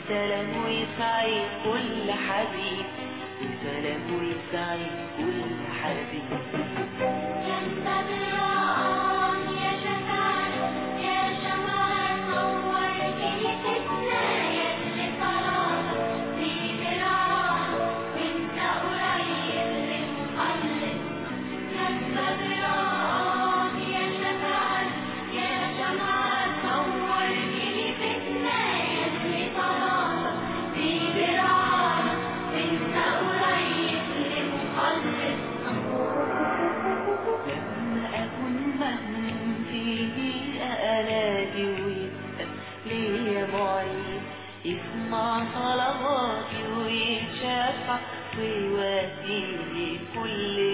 بسلام ويسعد كل حبيب، بسلام ويسعد كل حبيب. يا بدران يا شفاعة يا شمعة نور كنيستنا، يا اللي صلاتك فيه راحة وانت قريب للمخلص. يا بدران يا شفاعة يا شمعة نور كنيستنا، يا اللي صلاتك فيه راحة وانت قريب للمخلص. لما أكون مهموم فيه أنادي ويسأل ليه معين، يسمع صلواتي ويتشفع ويوديني كل